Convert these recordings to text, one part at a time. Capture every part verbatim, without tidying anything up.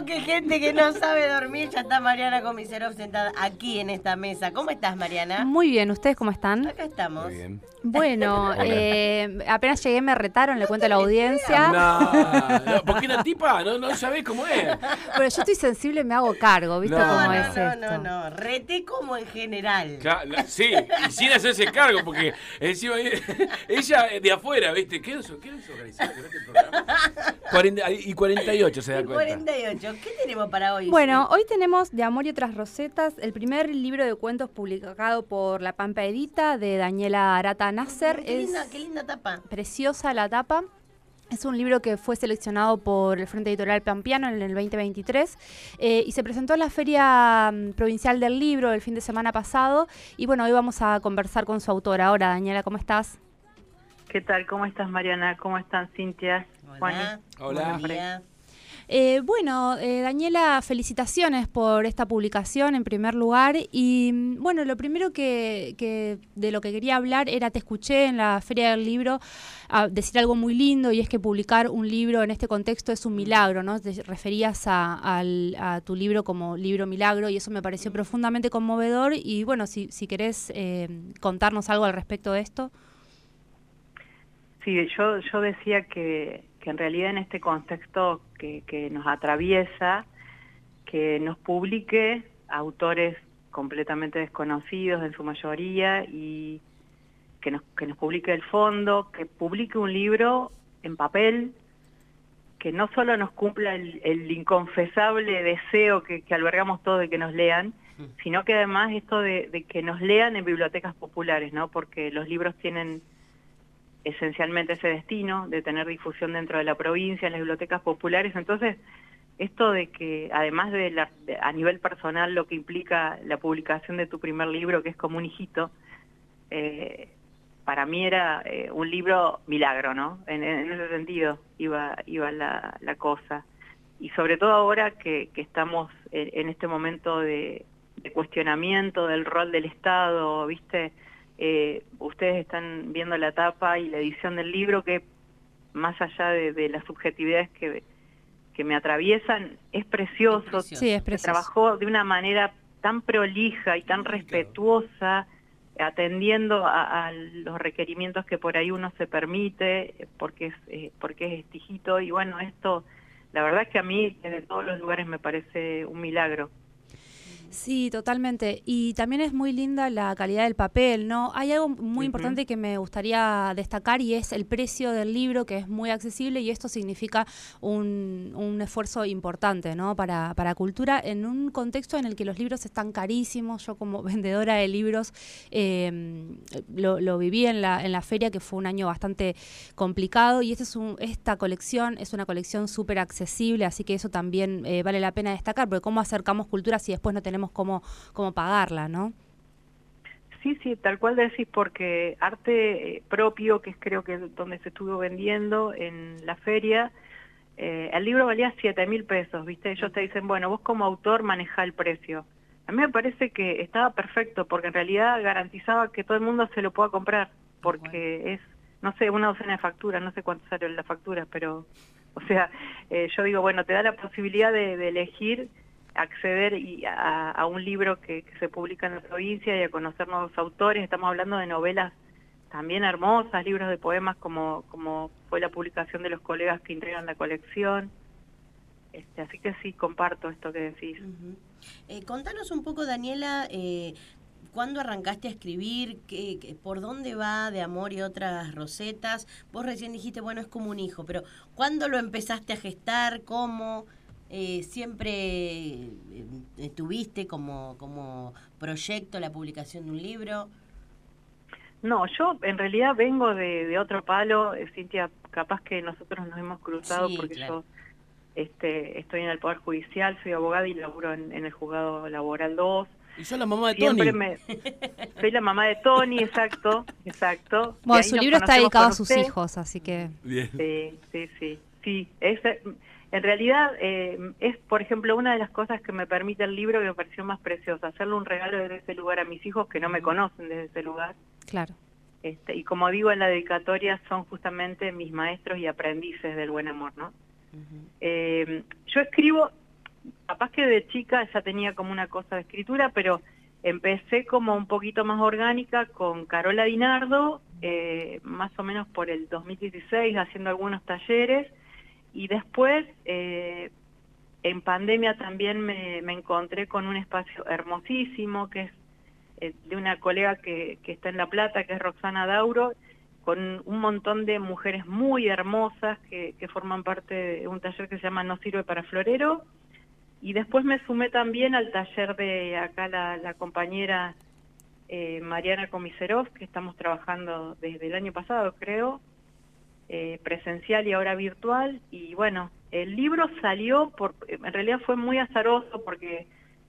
que gente que no sabe dormir. Ya está Mariana Comiserov sentada aquí en esta mesa. ¿Cómo estás, Mariana? Muy bien, ¿ustedes cómo están? Acá estamos. Muy bien. Bueno, eh, apenas llegué me retaron, le cuento a la audiencia. No, no, porque la tipa no, no sabés cómo es. Pero yo estoy sensible, me hago cargo, ¿viste No, cómo No, es no, esto? no, no, no. Reté como en general. Claro, la- sí, y sin hacerse cargo, porque encima ella de afuera, ¿viste? ¿Qué es ¿Qué es organizar con este programa? cuarenta, y cuarenta y ocho se da El cuenta. cuarenta y ocho. ¿Qué tenemos para hoy? Bueno, hoy tenemos De Amor y Otras Rosetas, el primer libro de cuentos publicado por La Pampa Edita de Daniela Arata Nasser. Qué Es linda, qué linda tapa. preciosa la tapa. Es un libro que fue seleccionado por el Frente Editorial Pampeano en el veinte veintitrés eh, y se presentó en la Feria mm, Provincial del Libro el fin de semana pasado. Y bueno, hoy vamos a conversar con su autora. Ahora, Daniela, ¿cómo estás? ¿Qué tal? ¿Cómo estás, Mariana? ¿Cómo están, Cintia? Juani? Hola. Hola. Buen día. Eh, bueno, eh, Daniela, felicitaciones por esta publicación en primer lugar. Y mm, bueno, lo primero que, que de lo que quería hablar era, te escuché en la Feria del Libro a decir algo muy lindo, y es que publicar un libro en este contexto es un milagro, ¿no? Te referías a, al- a tu libro como libro milagro, y eso me pareció profundamente conmovedor. Y bueno, si, si querés eh, contarnos algo al respecto de esto. Sí, yo, yo decía que, que en realidad en este contexto que, que nos atraviesa, que nos publique autores completamente desconocidos en su mayoría, y que nos, que nos publique el fondo, que publique un libro en papel, que no solo nos cumpla el, el inconfesable deseo que, que albergamos todos de que nos lean, sino que además esto de, de que nos lean en bibliotecas populares, ¿no? Porque los libros tienen esencialmente ese destino de tener difusión dentro de la provincia, en las bibliotecas populares. Entonces, esto de que, además de, la, de a nivel personal, lo que implica la publicación de tu primer libro, que es como un hijito, eh, para mí era eh, un libro milagro, ¿no? En, en ese sentido iba, iba la, la cosa. Y sobre todo ahora que, que estamos en, en este momento de, de cuestionamiento del rol del Estado, ¿viste? Eh, ustedes están viendo la tapa y la edición del libro, que más allá de, de las subjetividades que, que me atraviesan, es precioso. Es precioso. Sí, es Se precioso. trabajó de una manera tan prolija y tan respetuosa, atendiendo a, a los requerimientos que por ahí uno se permite, porque es, eh, porque es estijito. Y bueno, esto, la verdad es que a mí, desde todos los lugares, me parece un milagro. Sí, totalmente. Y también es muy linda la calidad del papel, ¿no? Hay algo muy Ujú. importante que me gustaría destacar, y es el precio del libro, que es muy accesible, y esto significa un, un esfuerzo importante, ¿no? Para, para cultura, en un contexto en el que los libros están carísimos. Yo, como vendedora de libros, eh, lo, lo viví en la, en la feria, que fue un año bastante complicado, y este es un, esta colección es una colección súper accesible, así que eso también eh, vale la pena destacar, porque cómo acercamos cultura si después no tenemos cómo, cómo pagarla, ¿no? Sí, sí, tal cual decís, porque arte eh, propio, que es creo que es donde se estuvo vendiendo en la feria, eh, el libro valía siete mil pesos, ¿viste? Ellos te dicen, bueno, vos como autor manejá el precio. A mí me parece que estaba perfecto, porque en realidad garantizaba que todo el mundo se lo pueda comprar, porque bueno, es, no sé, una docena de facturas, no sé cuánto salió la factura, pero, o sea, eh, yo digo, bueno, te da la posibilidad de, de elegir acceder y a, a un libro que, que se publica en la provincia y a conocer nuevos autores. Estamos hablando de novelas también hermosas, libros de poemas como, como fue la publicación de los colegas que integran la colección. Este, así que sí, comparto esto que decís. Uh-huh. eh, contanos un poco, Daniela, eh, ¿cuándo arrancaste a escribir? ¿Qué, qué, ¿Por dónde va De Amor y Otras Rosetas? Vos recién dijiste, bueno, es como un hijo, pero ¿cuándo lo empezaste a gestar? ¿Cómo? Eh, ¿Siempre eh, tuviste como, como proyecto la publicación de un libro? No, yo en realidad vengo de, de otro palo, eh, Cintia, capaz que nosotros nos hemos cruzado, Sí, porque claro. yo este, estoy en el Poder Judicial, soy abogada y laburo en, en el Juzgado Laboral dos. Y sos la mamá de Siempre Tony. Me, soy la mamá de Tony, exacto, exacto. Bueno, Y ahí su nos libro está conocemos dedicado con a sus usted. hijos, así que... Bien. Sí, sí, sí. sí es, en realidad eh, es, por ejemplo, una de las cosas que me permite el libro, que me pareció más preciosa, hacerle un regalo desde ese lugar a mis hijos que no me conocen desde ese lugar. Claro. Este, y como digo en la dedicatoria, son justamente mis maestros y aprendices del buen amor, ¿no? Uh-huh. eh, yo escribo, capaz que de chica ya tenía como una cosa de escritura, pero empecé como un poquito más orgánica con Carola Di Nardo, eh, más o menos por el dos mil dieciséis, haciendo algunos talleres, y después, eh, en pandemia también me, me encontré con un espacio hermosísimo, que es eh, de una colega que, que está en La Plata, que es Roxana Dauro, con un montón de mujeres muy hermosas que, que forman parte de un taller que se llama No Sirve para Florero. Y después me sumé también al taller de acá la, la compañera eh, Mariana Comiserov, que estamos trabajando desde el año pasado, creo, eh, presencial y ahora virtual. Y bueno, el libro salió, por, en realidad fue muy azaroso porque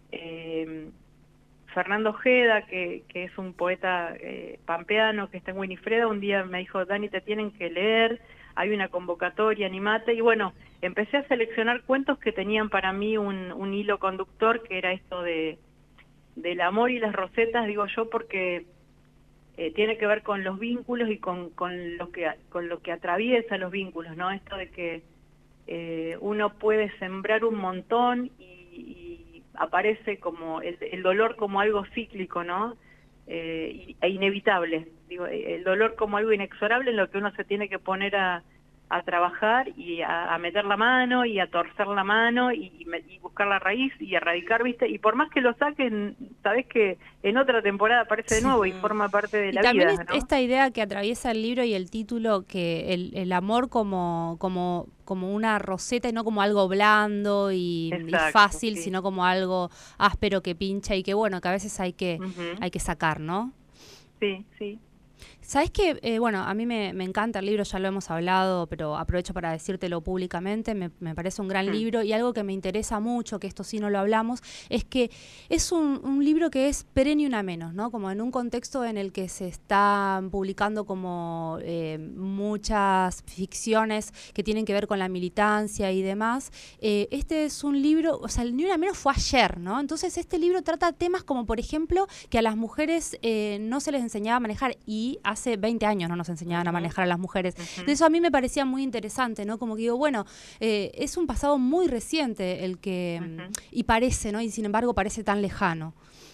eh, Fernando Ojeda, que, que es un poeta eh, pampeano que está en Winifreda, un día me dijo, Dani, te tienen que leer, hay una convocatoria, animate. Y bueno, empecé a seleccionar cuentos que tenían para mí un, un hilo conductor, que era esto de del amor y las rosetas, digo yo, porque eh, tiene que ver con los vínculos y con, con, lo que, con lo que atraviesa los vínculos, ¿no? Esto de que eh, uno puede sembrar un montón y, y aparece como el, el dolor como algo cíclico, ¿no? Eh, e inevitable, digo, el dolor como algo inexorable en lo que uno se tiene que poner a, a trabajar y a, a meter la mano y a torcer la mano y, y, y buscar la raíz y erradicar, ¿viste? Y por más que lo saquen, sabés que en otra temporada aparece de nuevo y forma parte de y la también vida, es, ¿no? Esta idea que atraviesa el libro y el título, que el, el amor como, como, como una roseta y no como algo blando y, Exacto, y fácil, sí. sino como algo áspero que pincha y que bueno, que a veces hay que, Uh-huh. hay que sacar, ¿no? Sí, sí. ¿Sabes qué? Eh, bueno, a mí me, me encanta el libro, ya lo hemos hablado, pero aprovecho para decírtelo públicamente, me, me parece un gran Mm. libro y algo que me interesa mucho, que esto sí no lo hablamos, es que es un, un libro que es perenne una menos, ¿no? Como en un contexto en el que se están publicando como eh, muchas ficciones que tienen que ver con la militancia y demás. Eh, este es un libro, o sea, el Ni una menos fue ayer, ¿no? Entonces este libro trata temas como, por ejemplo, que a las mujeres eh, no se les enseñaba a manejar y hace veinte años no nos enseñaban a manejar a las mujeres. Uh-huh. De eso a mí me parecía muy interesante, ¿no? Como que digo, bueno, eh, es un pasado muy reciente el que, Uh-huh. y parece, ¿no? Y sin embargo parece tan lejano.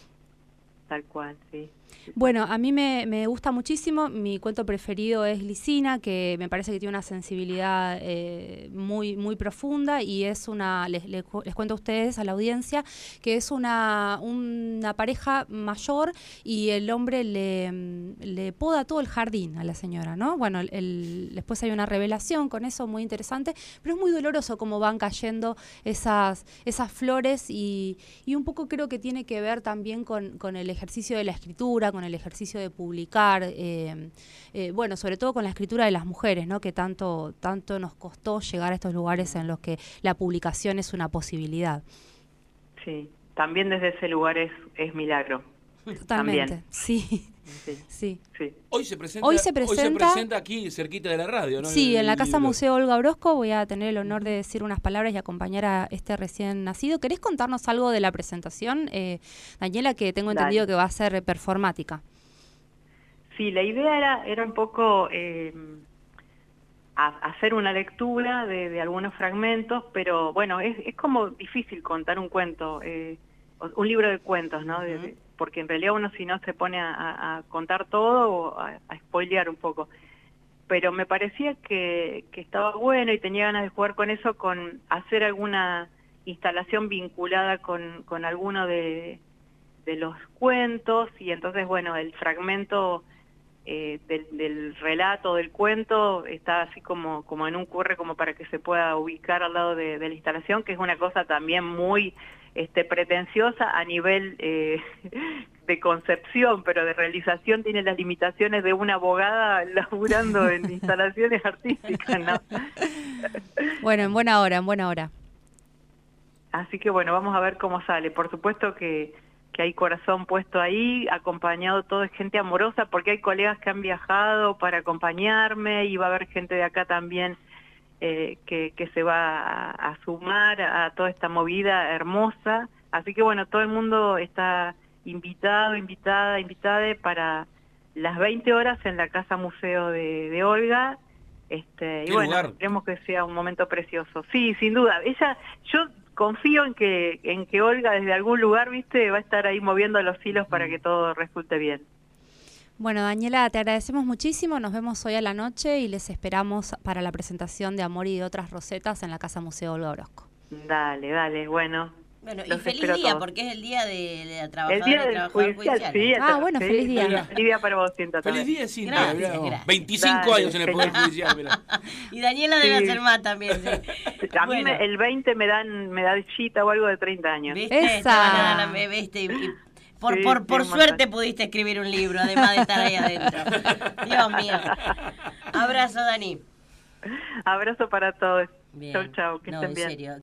Tal cual, sí. Bueno, a mí me, me gusta muchísimo, mi cuento preferido es Lisina, que me parece que tiene una sensibilidad eh, muy, muy profunda y es una, les, les, les cuento a ustedes, a la audiencia, que es una, una pareja mayor y el hombre le, le poda todo el jardín a la señora, ¿no? Bueno, el, el, después hay una revelación con eso muy interesante, pero es muy doloroso cómo van cayendo esas, esas flores y, y un poco creo que tiene que ver también con, con el ejercicio de la escritura, con el ejercicio de publicar, eh, eh, bueno, sobre todo con la escritura de las mujeres, ¿no? Que tanto, tanto nos costó llegar a estos lugares en los que la publicación es una posibilidad. Sí, también desde ese lugar es, es milagro. Totalmente, También. sí. Sí. Sí. Sí. Hoy se presenta, Hoy se presenta, hoy se presenta aquí cerquita de la radio, ¿no? Sí, el, en la Casa libro. Museo Olga Orozco. Voy a tener el honor de decir unas palabras y acompañar a este recién nacido. ¿Querés contarnos algo de la presentación, eh, Daniela, que tengo entendido Dale. que va a ser performática? Sí, la idea era, era un poco eh, a, hacer una lectura de, de algunos fragmentos, pero bueno, es, es como difícil contar un cuento, eh, un libro de cuentos, ¿no? De, de, porque en realidad uno si no se pone a, a, a contar todo o a, a spoilear un poco. Pero me parecía que, que estaba bueno y tenía ganas de jugar con eso, con hacer alguna instalación vinculada con, con alguno de, de los cuentos, y entonces, bueno, el fragmento eh, del, del relato, del cuento, está así como, como en un curre, como para que se pueda ubicar al lado de, de la instalación, que es una cosa también muy este, pretenciosa a nivel eh, de concepción, pero de realización tiene las limitaciones de una abogada laburando en instalaciones artísticas, ¿no? Bueno, en buena hora, en buena hora. Así que bueno, vamos a ver cómo sale. Por supuesto que, que hay corazón puesto ahí, acompañado todo de gente amorosa, porque hay colegas que han viajado para acompañarme y va a haber gente de acá también eh, que, que se va a, a sumar a toda esta movida hermosa. Así que bueno, todo el mundo está invitado, invitada, invitada para las veinte horas en la Casa Museo de, de Olga. Este, y bueno, lugar? esperemos que sea un momento precioso. Sí, sin duda. Ella, yo confío en que en que Olga desde algún lugar, viste, va a estar ahí moviendo los hilos para que todo resulte bien. Bueno, Daniela, te agradecemos muchísimo. Nos vemos hoy a la noche y les esperamos para la presentación de Amor y de otras rosetas en la Casa Museo Olga Orozco. Dale, dale, bueno. Bueno, y Los feliz espero día, todos. porque es el día de la El trabajadora día y del trabajador judicial, judicial. sí. Ah, bueno, sí, feliz día. Feliz día para vos, Cinta. Feliz también. día, Cintia. Gracias, mirá, gracias. veinticinco Dale, años en el Poder Judicial, mirá. Y Daniela debe Sí. hacer más también, sí. A mí Bueno. me- el veinte me dan me da cita o algo de treinta años. ¿Viste? Esa. Te van a dar la- ¿viste? Y- y por Sí, por, sí, por un suerte montón. pudiste escribir un libro, además de estar ahí adentro. Dios mío. Abrazo, Dani. Abrazo para todos. Bien. Chau, chau, que No, estén en bien. serio.